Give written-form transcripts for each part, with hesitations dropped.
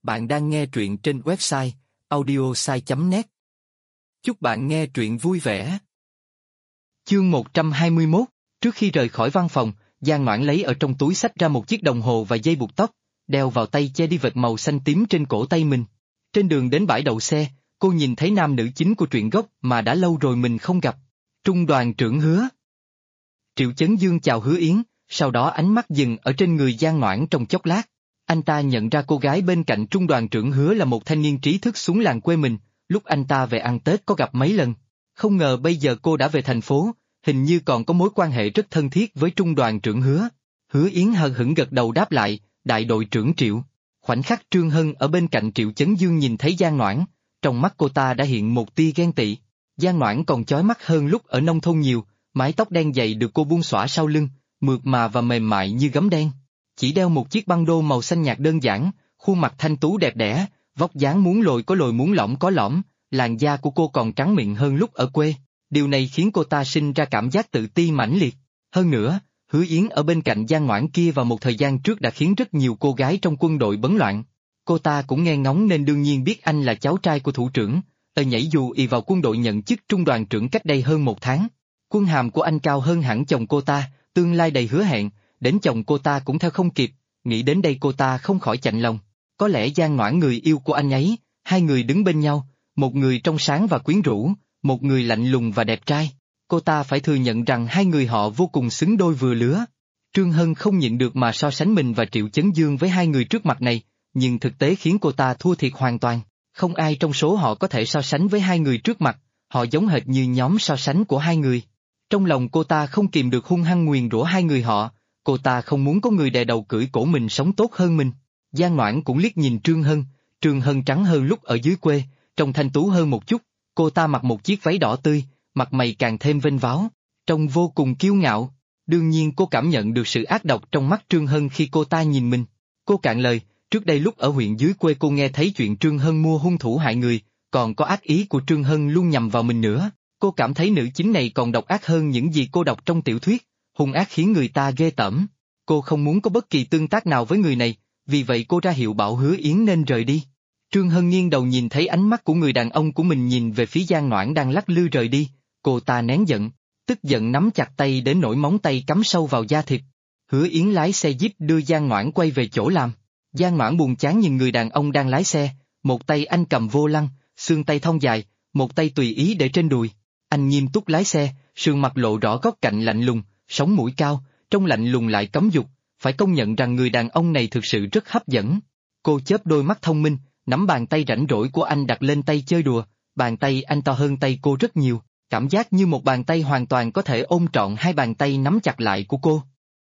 Bạn đang nghe truyện trên website audiosai.net. Chúc bạn nghe truyện vui vẻ. Chương 121, trước khi rời khỏi văn phòng, Giang Noãn lấy ở trong túi xách ra một chiếc đồng hồ và dây buộc tóc, đeo vào tay che đi vệt màu xanh tím trên cổ tay mình. Trên đường đến bãi đậu xe, cô nhìn thấy nam nữ chính của truyện gốc mà đã lâu rồi mình không gặp. Trung đoàn trưởng Hứa. Triệu Chấn Dương chào Hứa Yến, sau đó ánh mắt dừng ở trên người Giang Noãn trong chốc lát. Anh ta nhận ra cô gái bên cạnh trung đoàn trưởng Hứa là một thanh niên trí thức xuống làng quê mình, lúc anh ta về ăn Tết có gặp mấy lần. Không ngờ bây giờ cô đã về thành phố, hình như còn có mối quan hệ rất thân thiết với trung đoàn trưởng Hứa. Hứa Yến hờ hững gật đầu đáp lại, đại đội trưởng Triệu. Khoảnh khắc Trương Hân ở bên cạnh Triệu Chấn Dương nhìn thấy Giang Noãn, trong mắt cô ta đã hiện một tia ghen tị. Giang Noãn còn chói mắt hơn lúc ở nông thôn nhiều, mái tóc đen dày được cô buông xõa sau lưng, mượt mà và mềm mại như gấm đen. Chỉ đeo một chiếc băng đô màu xanh nhạt đơn giản, khuôn mặt thanh tú đẹp đẽ, vóc dáng muốn lồi có lồi muốn lõm có lõm, làn da của cô còn trắng mịn hơn lúc ở quê. Điều này khiến cô ta sinh ra cảm giác tự ti mãnh liệt. Hơn nữa, Hứa Yến ở bên cạnh Giang Noãn kia vào một thời gian trước đã khiến rất nhiều cô gái trong quân đội bấn loạn. Cô ta cũng nghe ngóng nên đương nhiên biết anh là cháu trai của thủ trưởng, nhảy dù y vào quân đội nhận chức trung đoàn trưởng cách đây hơn một tháng. Quân hàm của anh cao hơn hẳn chồng cô ta, tương lai đầy hứa hẹn, đến chồng cô ta cũng theo không kịp, nghĩ đến đây cô ta không khỏi chạnh lòng. Có lẽ Giang Noãn người yêu của anh ấy, hai người đứng bên nhau, một người trong sáng và quyến rũ, một người lạnh lùng và đẹp trai. Cô ta phải thừa nhận rằng hai người họ vô cùng xứng đôi vừa lứa. Trương Hân không nhịn được mà so sánh mình và Triệu Chấn Dương với hai người trước mặt này, nhưng thực tế khiến cô ta thua thiệt hoàn toàn. Không ai trong số họ có thể so sánh với hai người trước mặt, họ giống hệt như nhóm so sánh của hai người. Trong lòng cô ta không kìm được hung hăng nguyền rủa hai người họ, cô ta không muốn có người đè đầu cưỡi cổ mình sống tốt hơn mình. Giang Noãn cũng liếc nhìn Trương Hân trắng hơn lúc ở dưới quê, trông thanh tú hơn một chút, cô ta mặc một chiếc váy đỏ tươi, mặt mày càng thêm vênh váo, trông vô cùng kiêu ngạo. Đương nhiên cô cảm nhận được sự ác độc trong mắt Trương Hân khi cô ta nhìn mình. Cô cạn lời, trước đây lúc ở huyện dưới quê cô nghe thấy chuyện Trương Hân mua hung thủ hại người, còn có ác ý của Trương Hân luôn nhằm vào mình nữa. Cô cảm thấy nữ chính này còn độc ác hơn những gì cô đọc trong tiểu thuyết, hung ác khiến người ta ghê tởm. Cô không muốn có bất kỳ tương tác nào với người này, vì vậy cô ra hiệu bảo Hứa Yến nên rời đi. Trương Hân nghiêng đầu nhìn thấy ánh mắt của người đàn ông của mình nhìn về phía Giang Noãn đang lắc lư rời đi, cô ta nén giận, tức giận nắm chặt tay đến nỗi móng tay cắm sâu vào da thịt. Hứa Yến lái xe Jeep đưa Giang Noãn quay về chỗ làm. Giang Noãn buồn chán nhìn người đàn ông đang lái xe, một tay anh cầm vô lăng, xương tay thon dài, một tay tùy ý để trên đùi. Anh nghiêm túc lái xe, sườn mặt lộ rõ góc cạnh lạnh lùng, sống mũi cao, trông lạnh lùng lại cấm dục, phải công nhận rằng người đàn ông này thực sự rất hấp dẫn. Cô chớp đôi mắt thông minh, nắm bàn tay rảnh rỗi của anh đặt lên tay chơi đùa, bàn tay anh to hơn tay cô rất nhiều, cảm giác như một bàn tay hoàn toàn có thể ôm trọn hai bàn tay nắm chặt lại của cô.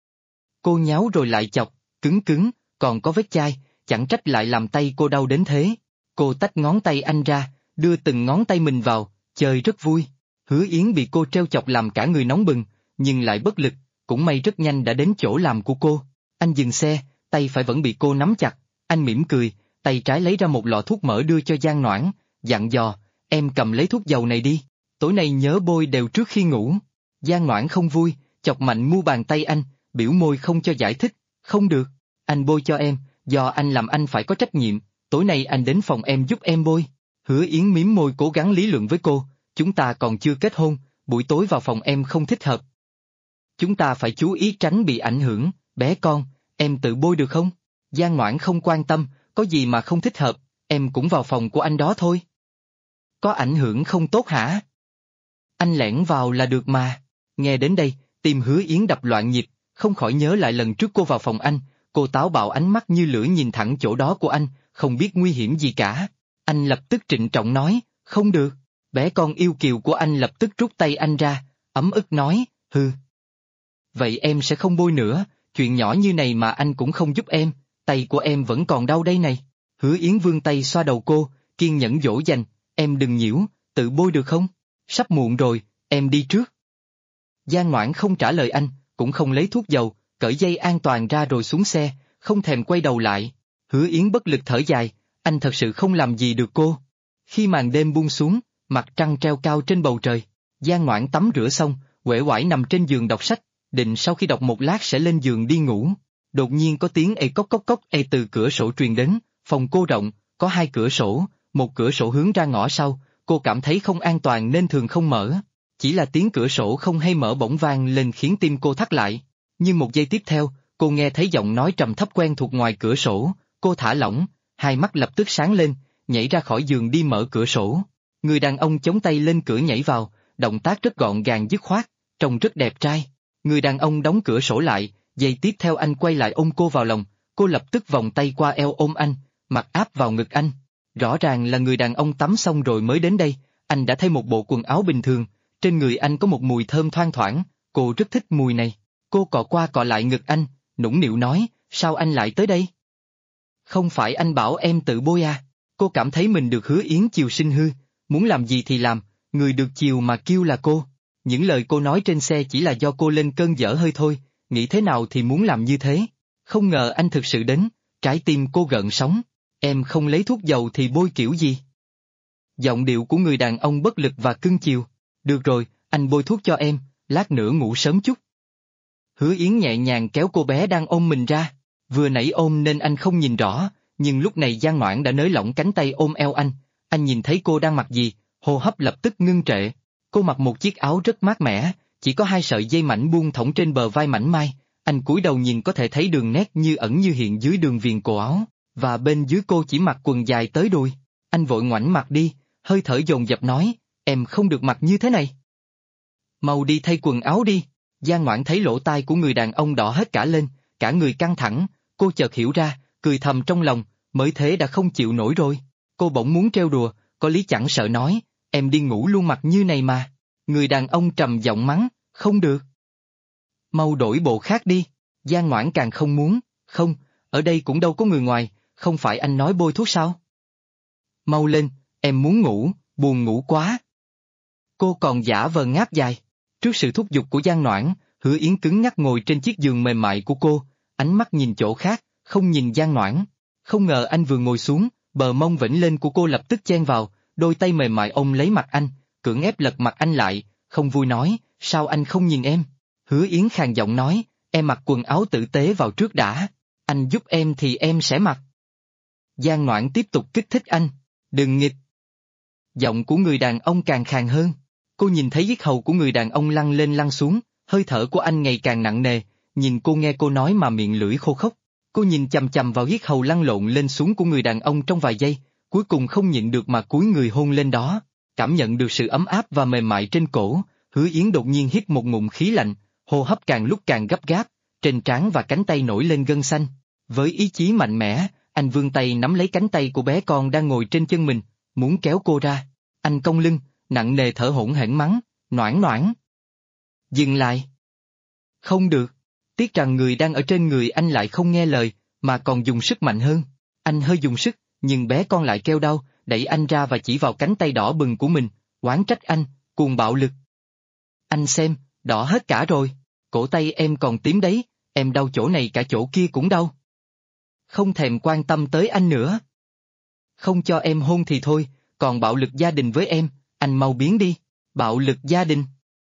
Cô nháo rồi lại chọc, cứng cứng, còn có vết chai, chẳng trách lại làm tay cô đau đến thế. Cô tách ngón tay anh ra, đưa từng ngón tay mình vào, chơi rất vui. Hứa Yến bị cô trêu chọc làm cả người nóng bừng, nhưng lại bất lực, cũng may rất nhanh đã đến chỗ làm của cô. Anh dừng xe, tay phải vẫn bị cô nắm chặt, anh mỉm cười, tay trái lấy ra một lọ thuốc mỡ đưa cho Giang Noãn, dặn dò, em cầm lấy thuốc dầu này đi, tối nay nhớ bôi đều trước khi ngủ. Giang Noãn không vui, chọc mạnh mu bàn tay anh, biểu môi không cho giải thích, không được, anh bôi cho em, do anh làm anh phải có trách nhiệm, tối nay anh đến phòng em giúp em bôi. Hứa Yến mím môi cố gắng lý luận với cô, chúng ta còn chưa kết hôn, buổi tối vào phòng em không thích hợp. Chúng ta phải chú ý tránh bị ảnh hưởng, bé con, em tự bôi được không? Giang Noãn không quan tâm, có gì mà không thích hợp, em cũng vào phòng của anh đó thôi. Có ảnh hưởng không tốt hả? Anh lẻn vào là được mà. Nghe đến đây, tim Hứa Yến đập loạn nhịp, không khỏi nhớ lại lần trước cô vào phòng anh, cô táo bạo ánh mắt như lửa nhìn thẳng chỗ đó của anh, không biết nguy hiểm gì cả. Anh lập tức trịnh trọng nói, không được. Bé con yêu kiều của anh lập tức rút tay anh ra, ấm ức nói, hừ. Vậy em sẽ không bôi nữa, chuyện nhỏ như này mà anh cũng không giúp em, tay của em vẫn còn đau đây này. Hứa Yến vươn tay xoa đầu cô, kiên nhẫn dỗ dành, em đừng nhiễu, tự bôi được không? Sắp muộn rồi, em đi trước. Giang Noãn không trả lời anh, cũng không lấy thuốc dầu, cởi dây an toàn ra rồi xuống xe, không thèm quay đầu lại. Hứa Yến bất lực thở dài, anh thật sự không làm gì được cô. Khi màn đêm buông xuống, mặt trăng treo cao trên bầu trời, Giang Noãn tắm rửa xong, uể oải nằm trên giường đọc sách, định sau khi đọc một lát sẽ lên giường đi ngủ. Đột nhiên có tiếng ê cốc cốc cốc ê từ cửa sổ truyền đến, Phòng cô rộng, có 2 cửa sổ, một cửa sổ hướng ra ngõ sau, cô cảm thấy không an toàn nên thường không mở. Chỉ là tiếng cửa sổ không hay mở bỗng vang lên khiến tim cô thắt lại. Nhưng một giây tiếp theo, cô nghe thấy giọng nói trầm thấp quen thuộc ngoài cửa sổ, cô thả lỏng, hai mắt lập tức sáng lên, nhảy ra khỏi giường đi mở cửa sổ. Người đàn ông chống tay lên cửa nhảy vào, động tác rất gọn gàng dứt khoát, trông rất đẹp trai. Người đàn ông đóng cửa sổ lại, giây tiếp theo anh quay lại ôm cô vào lòng, cô lập tức vòng tay qua eo ôm anh, mặt áp vào ngực anh. Rõ ràng là người đàn ông tắm xong rồi mới đến đây, anh đã thay một bộ quần áo bình thường, trên người anh có một mùi thơm thoang thoảng, cô rất thích mùi này. Cô cọ qua cọ lại ngực anh, nũng nịu nói, sao anh lại tới đây? Không phải anh bảo em tự bôi à? Cô cảm thấy mình được Hứa Yến chiều sinh hư, muốn làm gì thì làm, người được chiều mà kêu là cô. Những lời cô nói trên xe chỉ là do cô lên cơn dở hơi thôi, nghĩ thế nào thì muốn làm như thế. Không ngờ anh thực sự đến, trái tim cô gợn sóng. Em không lấy thuốc dầu thì bôi kiểu gì? Giọng điệu của người đàn ông bất lực và cưng chiều. Được rồi, anh bôi thuốc cho em, lát nữa ngủ sớm chút. Hứa Yến nhẹ nhàng kéo cô bé đang ôm mình ra. Vừa nãy ôm nên anh không nhìn rõ, nhưng lúc này Giang Noãn đã nới lỏng cánh tay ôm eo anh nhìn thấy cô đang mặc gì, hô hấp lập tức ngưng trệ. Cô mặc một chiếc áo rất mát mẻ, chỉ có 2 sợi dây mảnh buông thõng trên bờ vai mảnh mai, anh cúi đầu nhìn có thể thấy đường nét như ẩn như hiện dưới đường viền cổ áo, và bên dưới cô chỉ mặc quần dài tới đùi. Anh vội ngoảnh mặt đi, hơi thở dồn dập nói, em không được mặc như thế này. Mau đi thay quần áo đi. Giang Noãn thấy lỗ tai của người đàn ông đỏ hết cả lên, cả người căng thẳng, cô chợt hiểu ra, cười thầm trong lòng, mới thế đã không chịu nổi rồi. Cô bỗng muốn trêu đùa, có lý chẳng sợ nói, em đi ngủ luôn mặc như này mà. Người đàn ông trầm giọng mắng, không được. Mau đổi bộ khác đi. Giang Noãn càng không muốn, không, ở đây cũng đâu có người ngoài, không phải anh nói bôi thuốc sao? Mau lên, em muốn ngủ, buồn ngủ quá. Cô còn giả vờ ngáp dài. Trước sự thúc giục của Giang Noãn, Hứa Yến cứng nhắc ngồi trên chiếc giường mềm mại của cô, ánh mắt nhìn chỗ khác, không nhìn Giang Noãn. Không ngờ anh vừa ngồi xuống, bờ mông vểnh lên của cô lập tức chen vào, đôi tay mềm mại ôm lấy mặt anh, cưỡng ép lật mặt anh lại, không vui nói, sao anh không nhìn em? Hứa Yến khàn giọng nói, em mặc quần áo tử tế vào trước đã, anh giúp em thì em sẽ mặc. Giang Noãn tiếp tục kích thích anh, đừng nghịch. Giọng của người đàn ông càng khàn hơn. Cô nhìn thấy yết hầu của người đàn ông lăn lên lăn xuống, hơi thở của anh ngày càng nặng nề, nhìn cô nghe cô nói mà miệng lưỡi khô khốc. Cô nhìn chằm chằm vào yết hầu lăn lộn lên xuống của người đàn ông trong vài giây, cuối cùng không nhịn được mà cúi người hôn lên đó. Cảm nhận được sự ấm áp và mềm mại trên cổ, Hứa Yến đột nhiên hít một ngụm khí lạnh, hô hấp càng lúc càng gấp gáp, trên trán và cánh tay nổi lên gân xanh. Với ý chí mạnh mẽ, anh vươn tay nắm lấy cánh tay của bé con đang ngồi trên chân mình, muốn kéo cô ra. Anh cong lưng, nặng nề thở hổn hển mắng, Noãn Noãn. Dừng lại. Không được. Tiếc rằng người đang ở trên người anh lại không nghe lời, mà còn dùng sức mạnh hơn. Anh hơi dùng sức, nhưng bé con lại kêu đau, đẩy anh ra và chỉ vào cánh tay đỏ bừng của mình, oán trách anh, cuồng bạo lực. Anh xem, đỏ hết cả rồi, cổ tay em còn tím đấy, em đau chỗ này cả chỗ kia cũng đau. Không thèm quan tâm tới anh nữa. Không cho em hôn thì thôi, còn bạo lực gia đình với em, anh mau biến đi, bạo lực gia đình.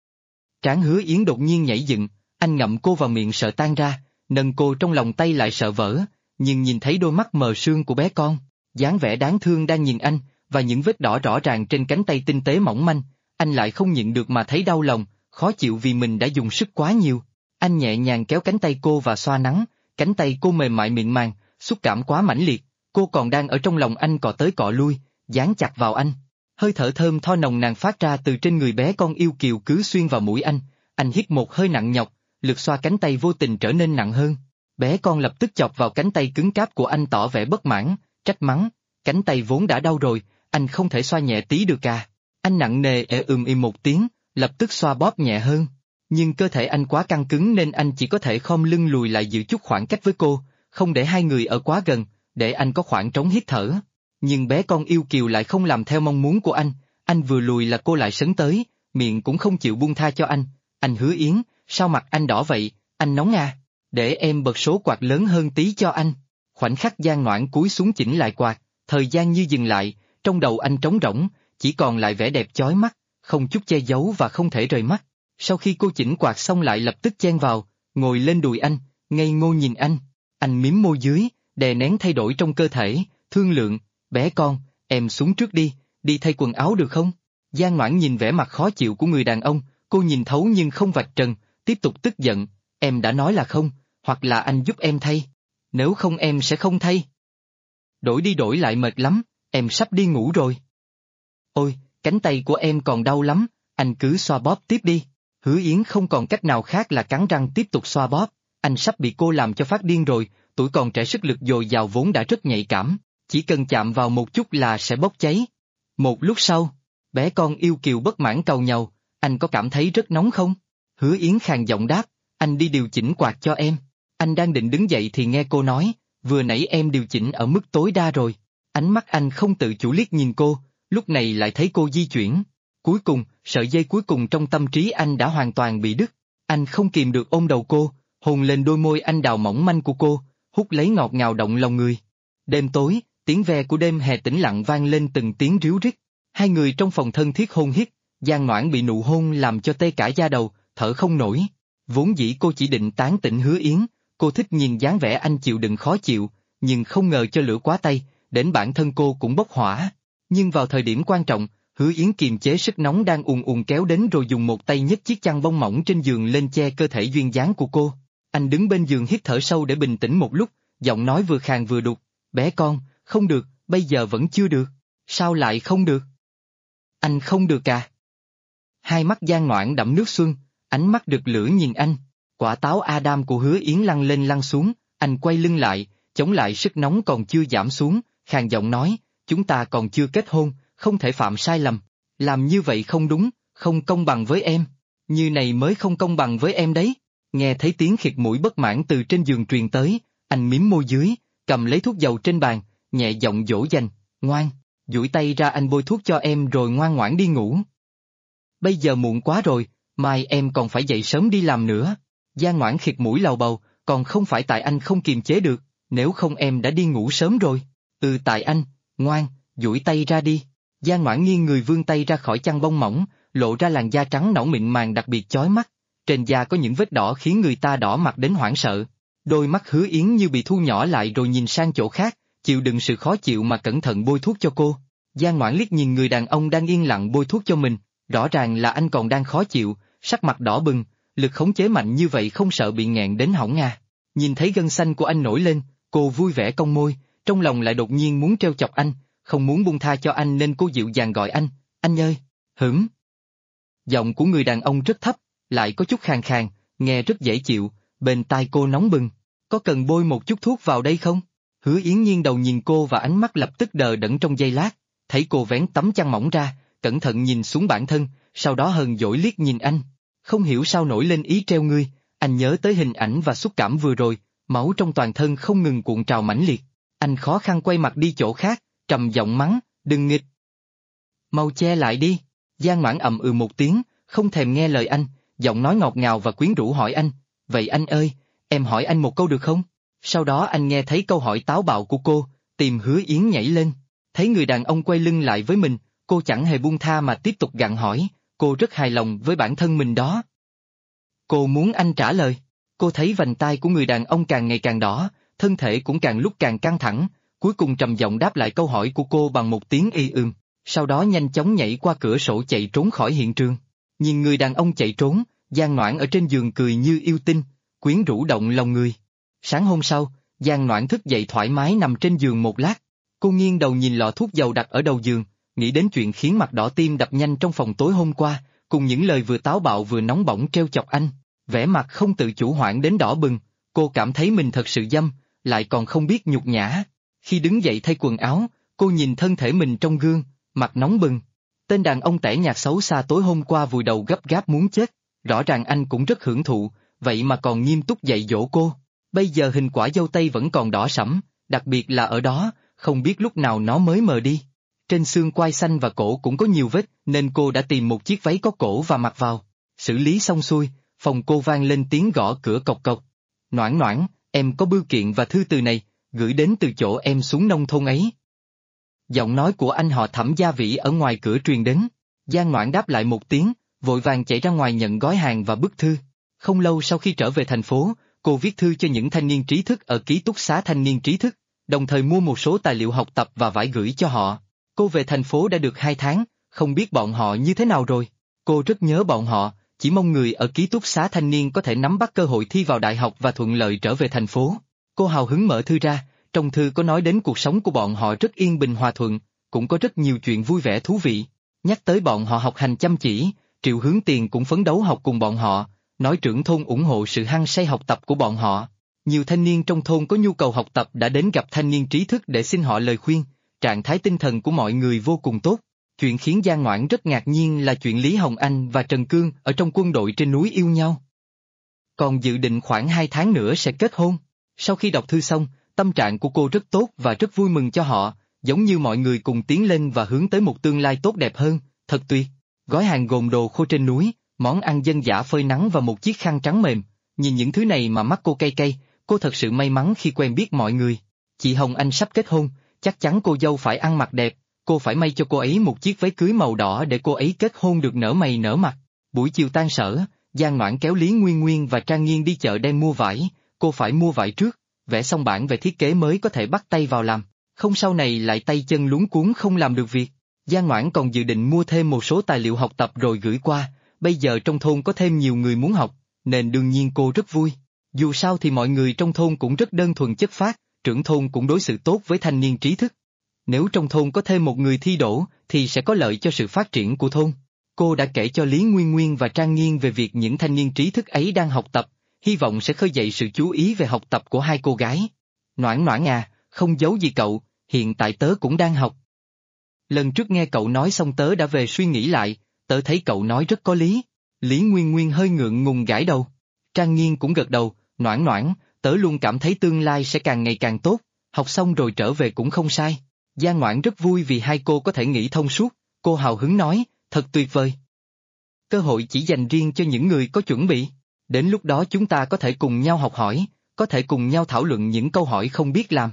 Trán Hứa Yến đột nhiên nhảy dựng, anh ngậm cô vào miệng sợ tan ra, nâng cô trong lòng tay lại sợ vỡ, nhưng nhìn thấy đôi mắt mờ sương của bé con, dáng vẻ đáng thương đang nhìn anh, và những vết đỏ rõ ràng trên cánh tay tinh tế mỏng manh, anh lại không nhịn được mà thấy đau lòng, khó chịu vì mình đã dùng sức quá nhiều. Anh nhẹ nhàng kéo cánh tay cô và xoa nắng, cánh tay cô mềm mại mịn màng, xúc cảm quá mãnh liệt, cô còn đang ở trong lòng anh cọ tới cọ lui, dán chặt vào anh. Hơi thở thơm tho nồng nàn phát ra từ trên người bé con yêu kiều cứ xuyên vào mũi anh hít một hơi nặng nhọc, lực xoa cánh tay vô tình trở nên nặng hơn. Bé con lập tức chọc vào cánh tay cứng cáp của anh tỏ vẻ bất mãn, trách mắng, cánh tay vốn đã đau rồi, anh không thể xoa nhẹ tí được à? Anh nặng nề im một tiếng, lập tức xoa bóp nhẹ hơn. Nhưng cơ thể anh quá căng cứng nên anh chỉ có thể khom lưng lùi lại giữ chút khoảng cách với cô, không để hai người ở quá gần, để anh có khoảng trống hít thở. Nhưng bé con yêu kiều lại không làm theo mong muốn của anh vừa lùi là cô lại sấn tới, miệng cũng không chịu buông tha cho anh Hứa Yến, sao mặt anh đỏ vậy, anh nóng à? Để em bật số quạt lớn hơn tí cho anh. Khoảnh khắc Giang Noãn cúi xuống chỉnh lại quạt, thời gian như dừng lại, trong đầu anh trống rỗng, chỉ còn lại vẻ đẹp chói mắt, không chút che giấu và không thể rời mắt. Sau khi cô chỉnh quạt xong lại lập tức chen vào, ngồi lên đùi anh, ngây ngô nhìn anh miếm môi dưới, đè nén thay đổi trong cơ thể, thương lượng, bé con, em xuống trước đi thay quần áo được không? Giang Ngoãn nhìn vẻ mặt khó chịu của người đàn ông, cô nhìn thấu nhưng không vạch trần, tiếp tục tức giận, em đã nói là không, hoặc là anh giúp em thay. Nếu không em sẽ không thay. Đổi đi đổi lại mệt lắm, em sắp đi ngủ rồi. Ôi, cánh tay của em còn đau lắm, anh cứ xoa bóp tiếp đi. Hứa Yến không còn cách nào khác là cắn răng tiếp tục xoa bóp, anh sắp bị cô làm cho phát điên rồi, tuổi còn trẻ sức lực dồi dào vốn đã rất nhạy cảm, chỉ cần chạm vào một chút là sẽ bốc cháy. Một lúc sau, bé con yêu kiều bất mãn cầu nhàu, anh có cảm thấy rất nóng không? Hứa Yến khàn giọng đáp, anh đi điều chỉnh quạt cho em. Anh đang định đứng dậy thì nghe cô nói, vừa nãy em điều chỉnh ở mức tối đa rồi. Ánh mắt anh không tự chủ liếc nhìn cô, lúc này lại thấy cô di chuyển. Cuối cùng, sợi dây cuối cùng trong tâm trí anh đã hoàn toàn bị đứt. Anh không kìm được ôm đầu cô, hôn lên đôi môi anh đào mỏng manh của cô, hút lấy ngọt ngào động lòng người. Đêm tối, tiếng ve của đêm hè tĩnh lặng vang lên từng tiếng ríu rít. Hai người trong phòng thân thiết hôn hít, Giang Ngoãn bị nụ hôn làm cho tê cả da đầu, thở không nổi. Vốn dĩ cô chỉ định tán tỉnh Hứa Yến, cô thích nhìn dáng vẻ anh chịu đựng khó chịu, nhưng không ngờ cho lửa quá tay, đến bản thân cô cũng bốc hỏa. Nhưng vào thời điểm quan trọng, Hứa Yến kiềm chế sức nóng đang ùn ùn kéo đến rồi dùng một tay nhấc chiếc chăn bông mỏng trên giường lên che cơ thể duyên dáng của cô. Anh đứng bên giường hít thở sâu để bình tĩnh một lúc, giọng nói vừa khàn vừa đục, bé con, không được, bây giờ vẫn chưa được. Sao lại không được? Anh không được à? Hai mắt Giang Ngoãn đẫm nước xuân, ánh mắt rực lửa nhìn anh. Quả táo Adam của Hứa Yến lăn lên lăn xuống, anh quay lưng lại, chống lại sức nóng còn chưa giảm xuống, khàn giọng nói, chúng ta còn chưa kết hôn, không thể phạm sai lầm. Làm như vậy không đúng, không công bằng với em. Như này mới không công bằng với em đấy. Nghe thấy tiếng khịt mũi bất mãn từ trên giường truyền tới, anh mím môi dưới, cầm lấy thuốc dầu trên bàn, nhẹ giọng dỗ dành, ngoan, duỗi tay ra anh bôi thuốc cho em rồi ngoan ngoãn đi ngủ. Bây giờ muộn quá rồi, mai em còn phải dậy sớm đi làm nữa. Giang Ngoãn khịt mũi lầu bầu, còn không phải tại anh không kiềm chế được, nếu không em đã đi ngủ sớm rồi. Tại anh, ngoan, duỗi tay ra đi. Giang Ngoãn nghiêng người vươn tay ra khỏi chăn bông mỏng, lộ ra làn da trắng nõn mịn màng đặc biệt chói mắt. Trên da có những vết đỏ khiến người ta đỏ mặt đến hoảng sợ. Đôi mắt Hứa Yến như bị thu nhỏ lại rồi nhìn sang chỗ khác, chịu đựng sự khó chịu mà cẩn thận bôi thuốc cho cô. Giang Ngoãn liếc nhìn người đàn ông đang yên lặng bôi thuốc cho mình, rõ ràng là anh còn đang khó chịu, sắc mặt đỏ bừng, lực khống chế mạnh như vậy không sợ bị nghẹn đến hỏng à. Nhìn thấy gân xanh của anh nổi lên, cô vui vẻ cong môi, trong lòng lại đột nhiên muốn trêu chọc anh, không muốn buông tha cho anh nên cô dịu dàng gọi anh ơi, hửm. Giọng của người đàn ông rất thấp, lại có chút khàn khàn, nghe rất dễ chịu, bên tai cô nóng bừng, có cần bôi một chút thuốc vào đây không? Hứa Yến nghiêng đầu nhìn cô và ánh mắt lập tức đờ đẫn trong giây lát, thấy cô vén tấm chăn mỏng ra, cẩn thận nhìn xuống bản thân, sau đó hờn dỗi liếc nhìn anh. Không hiểu sao nổi lên ý treo ngươi, anh nhớ tới hình ảnh và xúc cảm vừa rồi, máu trong toàn thân không ngừng cuộn trào mãnh liệt. Anh khó khăn quay mặt đi chỗ khác, trầm giọng mắng, đừng nghịch. Mau che lại đi. Giang Ngoãn ậm một tiếng, không thèm nghe lời anh, giọng nói ngọt ngào và quyến rũ hỏi anh, vậy anh ơi, em hỏi anh một câu được không? Sau đó anh nghe thấy câu hỏi táo bạo của cô, tìm Hứa Yến nhảy lên, thấy người đàn ông quay lưng lại với mình, cô chẳng hề buông tha mà tiếp tục gặng hỏi, cô rất hài lòng với bản thân mình đó. Cô muốn anh trả lời, cô thấy vành tai của người đàn ông càng ngày càng đỏ, thân thể cũng càng lúc càng căng thẳng, cuối cùng trầm giọng đáp lại câu hỏi của cô bằng một tiếng y ương, sau đó nhanh chóng nhảy qua cửa sổ chạy trốn khỏi hiện trường. Nhìn người đàn ông chạy trốn, Giang Ngoãn ở trên giường cười như yêu tinh, quyến rũ động lòng người. Sáng hôm sau, Giang Ngoãn thức dậy thoải mái nằm trên giường một lát, cô nghiêng đầu nhìn lọ thuốc dầu đặt ở đầu giường, nghĩ đến chuyện khiến mặt đỏ tim đập nhanh trong phòng tối hôm qua, cùng những lời vừa táo bạo vừa nóng bỏng trêu chọc anh, vẻ mặt không tự chủ hoảng đến đỏ bừng, cô cảm thấy mình thật sự dâm, lại còn không biết nhục nhã. Khi đứng dậy thay quần áo, cô nhìn thân thể mình trong gương, mặt nóng bừng. Tên đàn ông tẻ nhạt xấu xa tối hôm qua vùi đầu gấp gáp muốn chết, rõ ràng anh cũng rất hưởng thụ, vậy mà còn nghiêm túc dạy dỗ cô. Bây giờ hình quả dâu tây vẫn còn đỏ sẫm, đặc biệt là ở đó, không biết lúc nào nó mới mờ đi. Trên xương quai xanh và cổ cũng có nhiều vết, nên cô đã tìm một chiếc váy có cổ và mặc vào. Xử lý xong xuôi, phòng cô vang lên tiếng gõ cửa cộc cộc. Noãn Noãn, em có bưu kiện và thư từ này, gửi đến từ chỗ em xuống nông thôn ấy. Giọng nói của anh họ Thẩm Gia Vĩ ở ngoài cửa truyền đến. Giang Ngoãn đáp lại một tiếng, vội vàng chạy ra ngoài nhận gói hàng và bức thư. Không lâu sau khi trở về thành phố, cô viết thư cho những thanh niên trí thức ở ký túc xá thanh niên trí thức, đồng thời mua một số tài liệu học tập và vải gửi cho họ. Cô về thành phố đã được 2 tháng, không biết bọn họ như thế nào rồi. Cô rất nhớ bọn họ, chỉ mong người ở ký túc xá thanh niên có thể nắm bắt cơ hội thi vào đại học và thuận lợi trở về thành phố. Cô hào hứng mở thư ra, trong thư có nói đến cuộc sống của bọn họ rất yên bình hòa thuận, cũng có rất nhiều chuyện vui vẻ thú vị. Nhắc tới bọn họ học hành chăm chỉ, Triệu Hướng Tiền cũng phấn đấu học cùng bọn họ, nói trưởng thôn ủng hộ sự hăng say học tập của bọn họ. Nhiều thanh niên trong thôn có nhu cầu học tập đã đến gặp thanh niên trí thức để xin họ lời khuyên, trạng thái tinh thần của mọi người vô cùng tốt. Chuyện khiến Giang Ngoãn rất ngạc nhiên là chuyện Lý Hồng Anh và Trần Cương ở trong quân đội trên núi yêu nhau. Còn dự định khoảng 2 tháng nữa sẽ kết hôn. Sau khi đọc thư xong, tâm trạng của cô rất tốt và rất vui mừng cho họ, giống như mọi người cùng tiến lên và hướng tới một tương lai tốt đẹp hơn, thật tuyệt. Gói hàng gồm đồ khô trên núi, món ăn dân dã phơi nắng và một chiếc khăn trắng mềm. Nhìn những thứ này mà mắt cô cay cay, cô thật sự may mắn khi quen biết mọi người. Chị Hồng Anh sắp kết hôn, chắc chắn cô dâu phải ăn mặc đẹp, cô phải may cho cô ấy một chiếc váy cưới màu đỏ để cô ấy kết hôn được nở mày nở mặt. Buổi chiều tan sở, Giang Ngoãn kéo Lý Nguyên Nguyên và Trang Nghiên đi chợ đen mua vải, cô phải mua vải trước, vẽ xong bản về thiết kế mới có thể bắt tay vào làm, không sau này lại tay chân luống cuống không làm được việc. Giang Ngoãn còn dự định mua thêm một số tài liệu học tập rồi gửi qua, bây giờ trong thôn có thêm nhiều người muốn học, nên đương nhiên cô rất vui. Dù sao thì mọi người trong thôn cũng rất đơn thuần chất phác, trưởng thôn cũng đối xử tốt với thanh niên trí thức. Nếu trong thôn có thêm một người thi đỗ, thì sẽ có lợi cho sự phát triển của thôn. Cô đã kể cho Lý Nguyên Nguyên và Trang Nghiên về việc những thanh niên trí thức ấy đang học tập, hy vọng sẽ khơi dậy sự chú ý về học tập của hai cô gái. Noãn Noãn à, không giấu gì cậu, hiện tại tớ cũng đang học. Lần trước nghe cậu nói xong tớ đã về suy nghĩ lại, tớ thấy cậu nói rất có lý. Lý Nguyên Nguyên hơi ngượng ngùng gãi đầu. Trang Nghiên cũng gật đầu, Noãn Noãn, tớ luôn cảm thấy tương lai sẽ càng ngày càng tốt, học xong rồi trở về cũng không sai. Giang Ngoãn rất vui vì hai cô có thể nghĩ thông suốt, cô hào hứng nói, thật tuyệt vời. Cơ hội chỉ dành riêng cho những người có chuẩn bị. Đến lúc đó chúng ta có thể cùng nhau học hỏi, có thể cùng nhau thảo luận những câu hỏi không biết làm.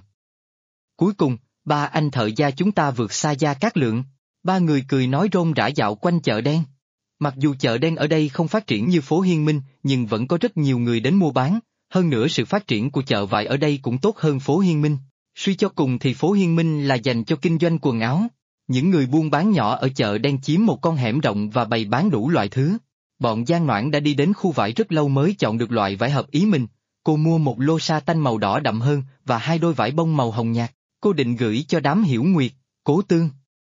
Cuối cùng, ba anh thợ gia chúng ta vượt xa Gia Cát Lượng. Ba người cười nói rôm rả dạo quanh chợ đen. Mặc dù chợ đen ở đây không phát triển như phố Hiên Minh, nhưng vẫn có rất nhiều người đến mua bán, hơn nữa sự phát triển của chợ vải ở đây cũng tốt hơn phố Hiên Minh. Suy cho cùng thì phố Hiên Minh là dành cho kinh doanh quần áo. Những người buôn bán nhỏ ở chợ đen chiếm một con hẻm rộng và bày bán đủ loại thứ. Bọn Giang Noãn đã đi đến khu vải rất lâu mới chọn được loại vải hợp ý mình. Cô mua một lô sa tanh màu đỏ đậm hơn và 2 đôi vải bông màu hồng nhạt. Cô định gửi cho đám Hiểu Nguyệt, Cố Tương.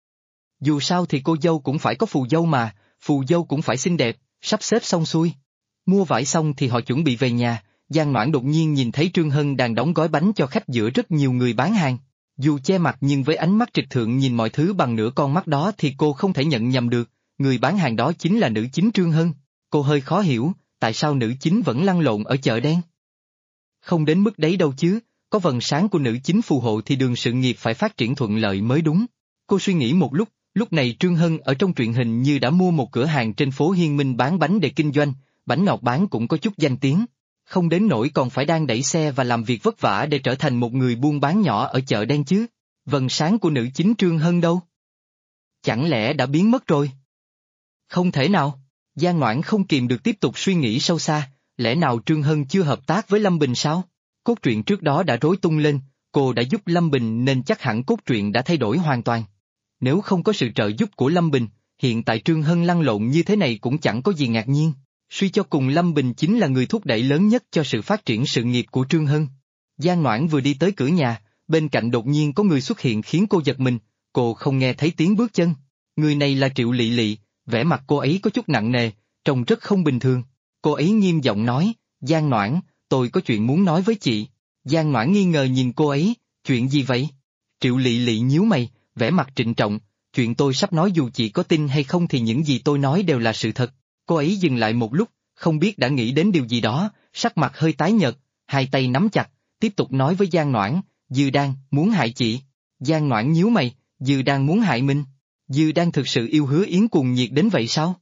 Dù sao thì cô dâu cũng phải có phù dâu mà, phù dâu cũng phải xinh đẹp, sắp xếp xong xuôi. Mua vải xong thì họ chuẩn bị về nhà, Giang Noãn đột nhiên nhìn thấy Trương Hân đang đóng gói bánh cho khách giữa rất nhiều người bán hàng. Dù che mặt nhưng với ánh mắt trịch thượng nhìn mọi thứ bằng nửa con mắt đó thì cô không thể nhận nhầm được, người bán hàng đó chính là nữ chính Trương Hân. Cô hơi khó hiểu, tại sao nữ chính vẫn lăn lộn ở chợ đen? Không đến mức đấy đâu chứ, có vầng sáng của nữ chính phù hộ thì đường sự nghiệp phải phát triển thuận lợi mới đúng. Cô suy nghĩ một lúc này Trương Hân ở trong truyện hình như đã mua một cửa hàng trên phố Hiên Minh bán bánh để kinh doanh, bánh ngọt bán cũng có chút danh tiếng. Không đến nỗi còn phải đang đẩy xe và làm việc vất vả để trở thành một người buôn bán nhỏ ở chợ đen chứ. Vầng sáng của nữ chính Trương Hân đâu? Chẳng lẽ đã biến mất rồi? Không thể nào. Giang Ngoãn không kìm được tiếp tục suy nghĩ sâu xa, lẽ nào Trương Hân chưa hợp tác với Lâm Bình sao? Cốt truyện trước đó đã rối tung lên, cô đã giúp Lâm Bình nên chắc hẳn cốt truyện đã thay đổi hoàn toàn. Nếu không có sự trợ giúp của Lâm Bình, hiện tại Trương Hân lăn lộn như thế này cũng chẳng có gì ngạc nhiên. Suy cho cùng Lâm Bình chính là người thúc đẩy lớn nhất cho sự phát triển sự nghiệp của Trương Hân. Giang Ngoãn vừa đi tới cửa nhà, bên cạnh đột nhiên có người xuất hiện khiến cô giật mình, cô không nghe thấy tiếng bước chân. Người này là Triệu Lị Lị, vẻ mặt cô ấy có chút nặng nề, trông rất không bình thường. Cô ấy nghiêm giọng nói, Giang Ngoãn, tôi có chuyện muốn nói với chị. Giang Ngoãn nghi ngờ nhìn cô ấy, chuyện gì vậy? Triệu Lị Lị nhíu mày, vẻ mặt trịnh trọng, chuyện tôi sắp nói dù chị có tin hay không thì những gì tôi nói đều là sự thật. Cô ấy dừng lại một lúc, không biết đã nghĩ đến điều gì đó, sắc mặt hơi tái nhợt, hai tay nắm chặt, tiếp tục nói với Giang Noãn, Dư Đan muốn hại chị. Giang Noãn nhíu mày, Dư Đan muốn hại mình. Dư Đan thực sự yêu Hứa Yến cuồng nhiệt đến vậy sao?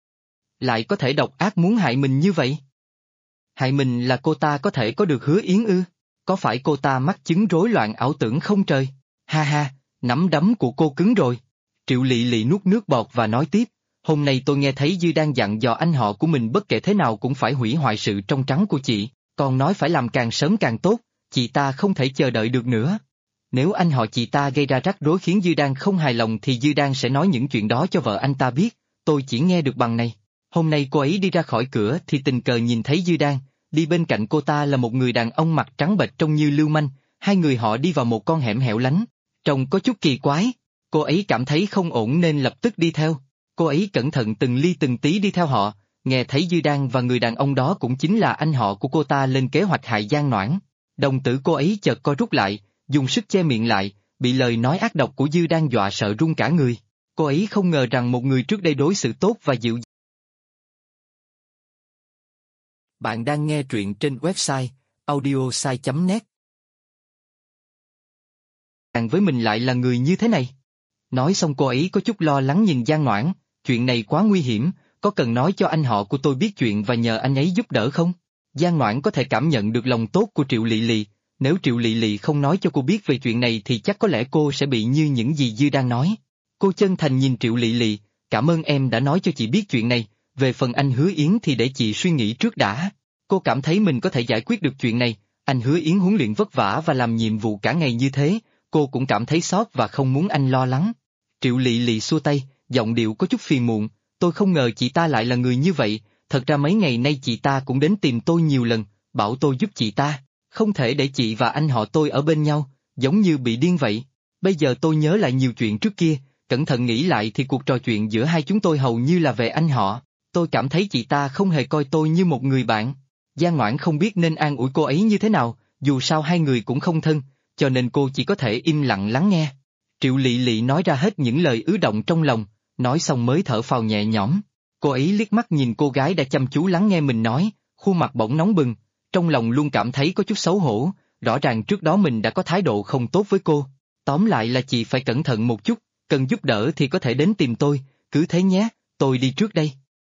Lại có thể độc ác muốn hại mình như vậy? Hại mình là cô ta có thể có được Hứa Yến ư? Có phải cô ta mắc chứng rối loạn ảo tưởng không trời? Ha ha, nắm đấm của cô cứng rồi. Triệu Lị Lị nuốt nước bọt và nói tiếp, hôm nay tôi nghe thấy Dư đang dặn dò anh họ của mình bất kể thế nào cũng phải hủy hoại sự trong trắng của chị, còn nói phải làm càng sớm càng tốt, chị ta không thể chờ đợi được nữa. Nếu anh họ chị ta gây ra rắc rối khiến Dư Đan không hài lòng thì Dư Đan sẽ nói những chuyện đó cho vợ anh ta biết, tôi chỉ nghe được bằng này. Hôm nay cô ấy đi ra khỏi cửa thì tình cờ nhìn thấy Dư Đan, đi bên cạnh cô ta là một người đàn ông mặt trắng bệch trông như lưu manh, hai người họ đi vào một con hẻm hẻo lánh, trông có chút kỳ quái. Cô ấy cảm thấy không ổn nên lập tức đi theo. Cô ấy cẩn thận từng ly từng tí đi theo họ, nghe thấy Dư Đan và người đàn ông đó cũng chính là anh họ của cô ta lên kế hoạch hại Giang Noãn. Đồng tử cô ấy chợt co rút lại, dùng sức che miệng lại, bị lời nói ác độc của Dư Đan dọa sợ run cả người. Cô ấy không ngờ rằng một người trước đây đối xử tốt và dịu dàng. Bạn đang nghe truyện trên website audiosai.net. Với mình lại là người như thế này. Nói xong cô ấy có chút lo lắng nhìn Giang Noãn, chuyện này quá nguy hiểm, có cần nói cho anh họ của tôi biết chuyện và nhờ anh ấy giúp đỡ không? Giang Noãn có thể cảm nhận được lòng tốt của Triệu Lị Lị, nếu Triệu Lị Lị không nói cho cô biết về chuyện này thì chắc có lẽ cô sẽ bị như những gì Dư đang nói. Cô chân thành nhìn Triệu Lị Lị, cảm ơn em đã nói cho chị biết chuyện này, về phần anh Hứa Yến thì để chị suy nghĩ trước đã. Cô cảm thấy mình có thể giải quyết được chuyện này, anh Hứa Yến huấn luyện vất vả và làm nhiệm vụ cả ngày như thế, cô cũng cảm thấy xót và không muốn anh lo lắng. Triệu Lị Lị xua tay, giọng điệu có chút phiền muộn, tôi không ngờ chị ta lại là người như vậy, thật ra mấy ngày nay chị ta cũng đến tìm tôi nhiều lần, bảo tôi giúp chị ta, không thể để chị và anh họ tôi ở bên nhau, giống như bị điên vậy. Bây giờ tôi nhớ lại nhiều chuyện trước kia, cẩn thận nghĩ lại thì cuộc trò chuyện giữa hai chúng tôi hầu như là về anh họ, tôi cảm thấy chị ta không hề coi tôi như một người bạn. Giang Noãn không biết nên an ủi cô ấy như thế nào, dù sao hai người cũng không thân, cho nên cô chỉ có thể im lặng lắng nghe. Triệu Lị Lị nói ra hết những lời ứ động trong lòng, nói xong mới thở phào nhẹ nhõm. Cô ấy liếc mắt nhìn cô gái đã chăm chú lắng nghe mình nói, khuôn mặt bỗng nóng bừng, trong lòng luôn cảm thấy có chút xấu hổ, rõ ràng trước đó mình đã có thái độ không tốt với cô. Tóm lại là chị phải cẩn thận một chút, cần giúp đỡ thì có thể đến tìm tôi, cứ thế nhé, tôi đi trước đây.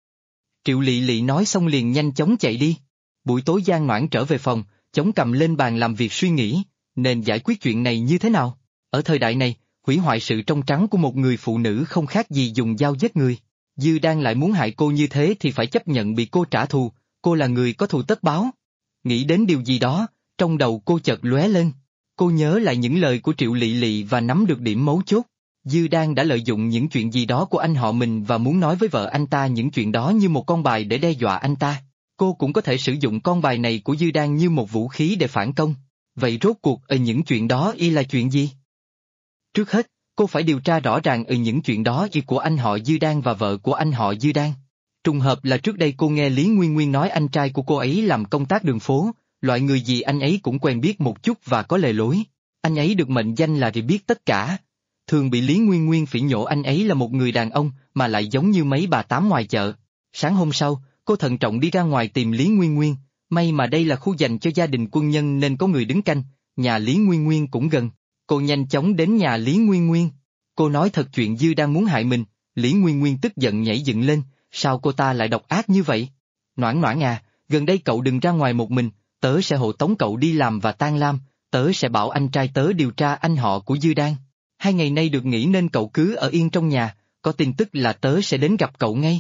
Triệu Lị Lị nói xong liền nhanh chóng chạy đi. Buổi tối Giang Noãn trở về phòng, chống cằm lên bàn làm việc suy nghĩ, nên giải quyết chuyện này như thế nào? Ở thời đại này, hủy hoại sự trong trắng của một người phụ nữ không khác gì dùng dao giết người. Dư đang lại muốn hại cô như thế thì phải chấp nhận bị cô trả thù, cô là người có thù tất báo. Nghĩ đến điều gì đó, trong đầu cô chợt lóe lên. Cô nhớ lại những lời của Triệu Lị Lị và nắm được điểm mấu chốt. Dư đang đã lợi dụng những chuyện gì đó của anh họ mình và muốn nói với vợ anh ta những chuyện đó như một con bài để đe dọa anh ta. Cô cũng có thể sử dụng con bài này của Dư đang như một vũ khí để phản công. Vậy rốt cuộc ở những chuyện đó là chuyện gì? Trước hết, cô phải điều tra rõ ràng những chuyện đó của anh họ Dư Đan và vợ của anh họ Dư Đan. Trùng hợp là trước đây cô nghe Lý Nguyên Nguyên nói anh trai của cô ấy làm công tác đường phố, loại người gì anh ấy cũng quen biết một chút và có lề lối. Anh ấy được mệnh danh là biết tất cả. Thường bị Lý Nguyên Nguyên phỉ nhổ anh ấy là một người đàn ông mà lại giống như mấy bà tám ngoài chợ. Sáng hôm sau, cô thận trọng đi ra ngoài tìm Lý Nguyên Nguyên, may mà đây là khu dành cho gia đình quân nhân nên có người đứng canh, nhà Lý Nguyên Nguyên cũng gần. Cô nhanh chóng đến nhà Lý Nguyên Nguyên. Cô nói thật chuyện Dư đang muốn hại mình, Lý Nguyên Nguyên tức giận nhảy dựng lên, sao cô ta lại độc ác như vậy? Noãn Noãn à, gần đây cậu đừng ra ngoài một mình, tớ sẽ hộ tống cậu đi làm và tan lam, tớ sẽ bảo anh trai tớ điều tra anh họ của Dư Đan. 2 ngày nay được nghỉ nên cậu cứ ở yên trong nhà, có tin tức là tớ sẽ đến gặp cậu ngay.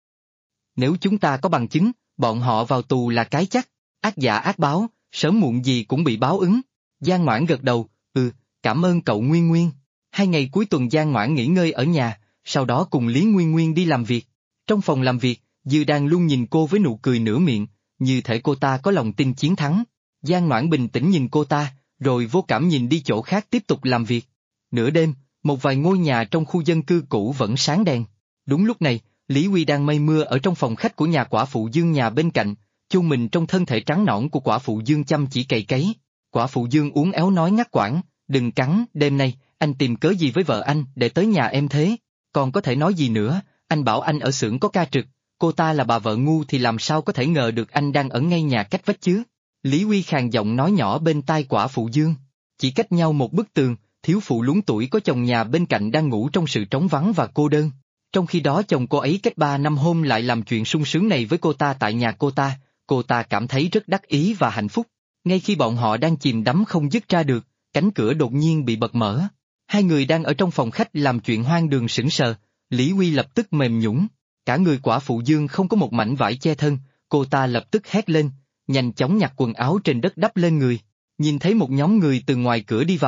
Nếu chúng ta có bằng chứng, bọn họ vào tù là cái chắc, ác dạ ác báo, sớm muộn gì cũng bị báo ứng. Giang Noãn gật đầu, cảm ơn cậu Nguyên Nguyên. 2 ngày cuối tuần Giang Noãn nghỉ ngơi ở nhà, sau đó cùng Lý Nguyên Nguyên đi làm việc. Trong phòng làm việc, Dư Đan luôn nhìn cô với nụ cười nửa miệng, như thể cô ta có lòng tin chiến thắng. Giang Noãn bình tĩnh nhìn cô ta, rồi vô cảm nhìn đi chỗ khác tiếp tục làm việc. Nửa đêm, một vài ngôi nhà trong khu dân cư cũ vẫn sáng đèn. Đúng lúc này, Lý Huy đang mây mưa ở trong phòng khách của nhà quả phụ Dương nhà bên cạnh, chôn mình trong thân thể trắng nõn của quả phụ Dương chăm chỉ cày cấy. Quả phụ Dương uốn éo nói ngắt quãng, đừng cắn, đêm nay, anh tìm cớ gì với vợ anh để tới nhà em thế? Còn có thể nói gì nữa, anh bảo anh ở xưởng có ca trực, cô ta là bà vợ ngu thì làm sao có thể ngờ được anh đang ở ngay nhà cách vách chứ? Lý Huy khàn giọng nói nhỏ bên tai quả phụ Dương. Chỉ cách nhau một bức tường, thiếu phụ luống tuổi có chồng nhà bên cạnh đang ngủ trong sự trống vắng và cô đơn. Trong khi đó chồng cô ấy cách 3 năm hôm lại làm chuyện sung sướng này với cô ta tại nhà cô ta cảm thấy rất đắc ý và hạnh phúc. Ngay khi bọn họ đang chìm đắm không dứt ra được, cánh cửa đột nhiên bị bật mở. 2 người đang ở trong phòng khách làm chuyện hoang đường sững sờ, Lý Huy lập tức mềm nhũn. Cả người quả phụ Dương không có một mảnh vải che thân, cô ta lập tức hét lên, nhanh chóng nhặt quần áo trên đất đắp lên người. Nhìn thấy một nhóm người từ ngoài cửa đi vào,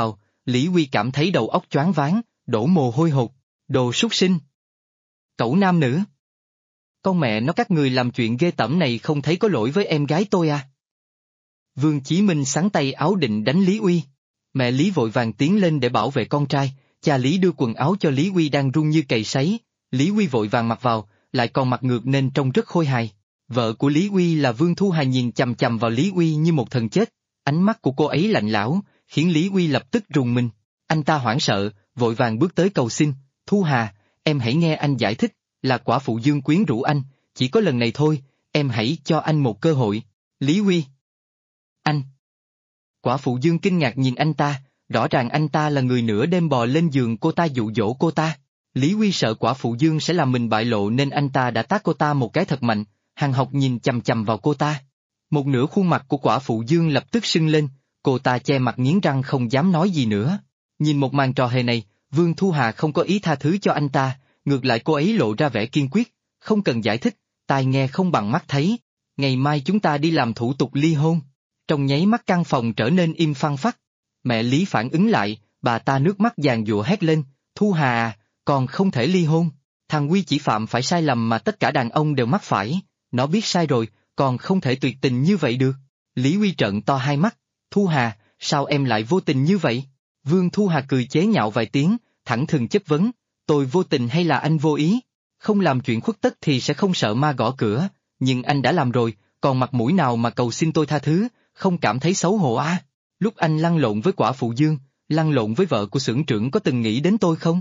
Lý Huy cảm thấy đầu óc choáng váng, đổ mồ hôi hột, đồ súc sinh. Cẩu nam nữ. Con mẹ nó, các người làm chuyện ghê tởm này không thấy có lỗi với em gái tôi à? Vương Chí Minh xắn tay áo định đánh Lý Uy. Mẹ Lý vội vàng tiến lên để bảo vệ con trai, cha Lý đưa quần áo cho Lý Uy đang run như cầy sấy, Lý Uy vội vàng mặc vào, lại còn mặc ngược nên trông rất khôi hài. Vợ của Lý Uy là Vương Thu Hà nhìn chằm chằm vào Lý Uy như một thần chết, ánh mắt của cô ấy lạnh lẽo, khiến Lý Uy lập tức rùng mình. Anh ta hoảng sợ, vội vàng bước tới cầu xin, Thu Hà, em hãy nghe anh giải thích, là quả phụ Dương quyến rũ anh, chỉ có lần này thôi, em hãy cho anh một cơ hội. Lý Uy. Anh. Quả phụ Dương kinh ngạc nhìn anh ta, rõ ràng anh ta là người nửa đêm bò lên giường cô ta dụ dỗ cô ta. Lý Uy sợ quả phụ Dương sẽ làm mình bại lộ nên anh ta đã tát cô ta một cái thật mạnh, hằn học nhìn chằm chằm vào cô ta. Một nửa khuôn mặt của quả phụ Dương lập tức sưng lên, cô ta che mặt nghiến răng không dám nói gì nữa. Nhìn một màn trò hề này, Vương Thu Hà không có ý tha thứ cho anh ta, ngược lại cô ấy lộ ra vẻ kiên quyết, không cần giải thích, tai nghe không bằng mắt thấy, ngày mai chúng ta đi làm thủ tục ly hôn. Trong nháy mắt căn phòng trở nên im phăng phắc. Mẹ Lý phản ứng lại, bà ta nước mắt giàn giụa hét lên, Thu Hà à, còn không thể ly hôn, thằng Quy chỉ phạm phải sai lầm mà tất cả đàn ông đều mắc phải, nó biết sai rồi, còn không thể tuyệt tình như vậy được. Lý Huy trợn to hai mắt, Thu Hà, sao em lại vô tình như vậy? Vương Thu Hà cười chế nhạo vài tiếng, thẳng thừng chất vấn, tôi vô tình hay là anh vô ý? Không làm chuyện khuất tất thì sẽ không sợ ma gõ cửa, nhưng anh đã làm rồi, còn mặt mũi nào mà cầu xin tôi tha thứ, không cảm thấy xấu hổ à? Lúc anh lăn lộn với quả phụ Dương, lăn lộn với vợ của xưởng trưởng có từng nghĩ đến tôi không?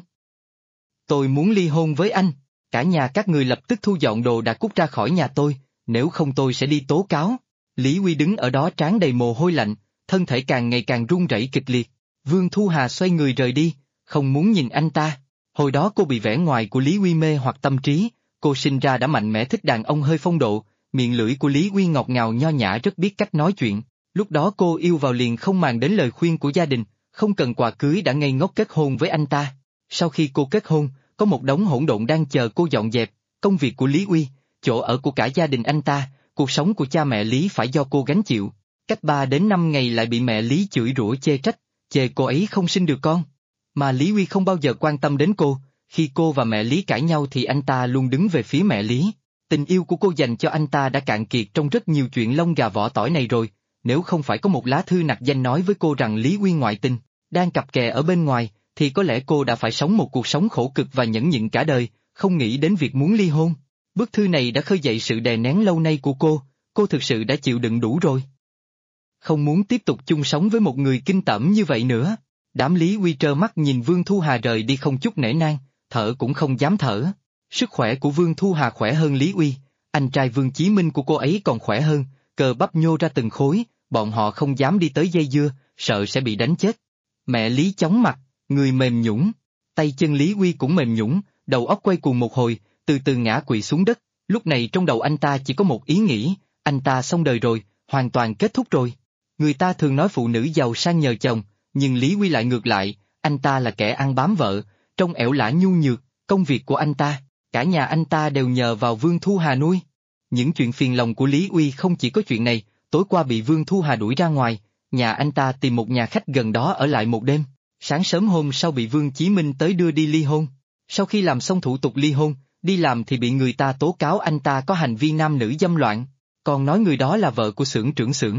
Tôi muốn ly hôn với anh, cả nhà các người lập tức thu dọn đồ đạc cút ra khỏi nhà tôi, nếu không tôi sẽ đi tố cáo. Lý Huy đứng ở đó trán đầy mồ hôi lạnh, thân thể càng ngày càng run rẩy kịch liệt. Vương Thu Hà xoay người rời đi, không muốn nhìn anh ta. Hồi đó cô bị vẻ ngoài của Lý Huy mê hoặc tâm trí, cô sinh ra đã mạnh mẽ thích đàn ông hơi phong độ, miệng lưỡi của Lý Huy ngọt ngào nho nhã rất biết cách nói chuyện. Lúc đó cô yêu vào liền không màng đến lời khuyên của gia đình, không cần quà cưới đã ngây ngốc kết hôn với anh ta. Sau khi cô kết hôn, có một đống hỗn độn đang chờ cô dọn dẹp, công việc của Lý Huy, chỗ ở của cả gia đình anh ta, cuộc sống của cha mẹ Lý phải do cô gánh chịu. Cách 3 đến 5 ngày lại bị mẹ Lý chửi rủa chê trách, chê cô ấy không sinh được con. Mà Lý Huy không bao giờ quan tâm đến cô, khi cô và mẹ Lý cãi nhau thì anh ta luôn đứng về phía mẹ Lý. Tình yêu của cô dành cho anh ta đã cạn kiệt trong rất nhiều chuyện lông gà vỏ tỏi này rồi, nếu không phải có một lá thư nặc danh nói với cô rằng Lý Huy ngoại tình, đang cặp kè ở bên ngoài, thì có lẽ cô đã phải sống một cuộc sống khổ cực và nhẫn nhịn cả đời, không nghĩ đến việc muốn ly hôn. Bức thư này đã khơi dậy sự đè nén lâu nay của cô thực sự đã chịu đựng đủ rồi. Không muốn tiếp tục chung sống với một người kinh tởm như vậy nữa. Đám Lý Huy trơ mắt nhìn Vương Thu Hà rời đi không chút nể nang, thở cũng không dám thở. Sức khỏe của Vương Thu Hà khỏe hơn Lý Huy, anh trai Vương Chí Minh của cô ấy còn khỏe hơn, cơ bắp nhô ra từng khối, bọn họ không dám đi tới dây dưa, sợ sẽ bị đánh chết. Mẹ Lý chóng mặt, người mềm nhũn, tay chân Lý Huy cũng mềm nhũn, đầu óc quay cuồng một hồi, từ từ ngã quỵ xuống đất. Lúc này trong đầu anh ta chỉ có một ý nghĩ, anh ta xong đời rồi, hoàn toàn kết thúc rồi. Người ta thường nói phụ nữ giàu sang nhờ chồng, nhưng Lý Huy lại ngược lại, anh ta là kẻ ăn bám vợ, trông ẻo lả nhu nhược, công việc của anh ta, cả nhà anh ta đều nhờ vào Vương Thu Hà nuôi. Những chuyện phiền lòng của Lý Huy không chỉ có chuyện này, tối qua bị Vương Thu Hà đuổi ra ngoài, nhà anh ta tìm một nhà khách gần đó ở lại một đêm, sáng sớm hôm sau bị Vương Chí Minh tới đưa đi ly hôn. Sau khi làm xong thủ tục ly hôn, đi làm thì bị người ta tố cáo anh ta có hành vi nam nữ dâm loạn, còn nói người đó là vợ của xưởng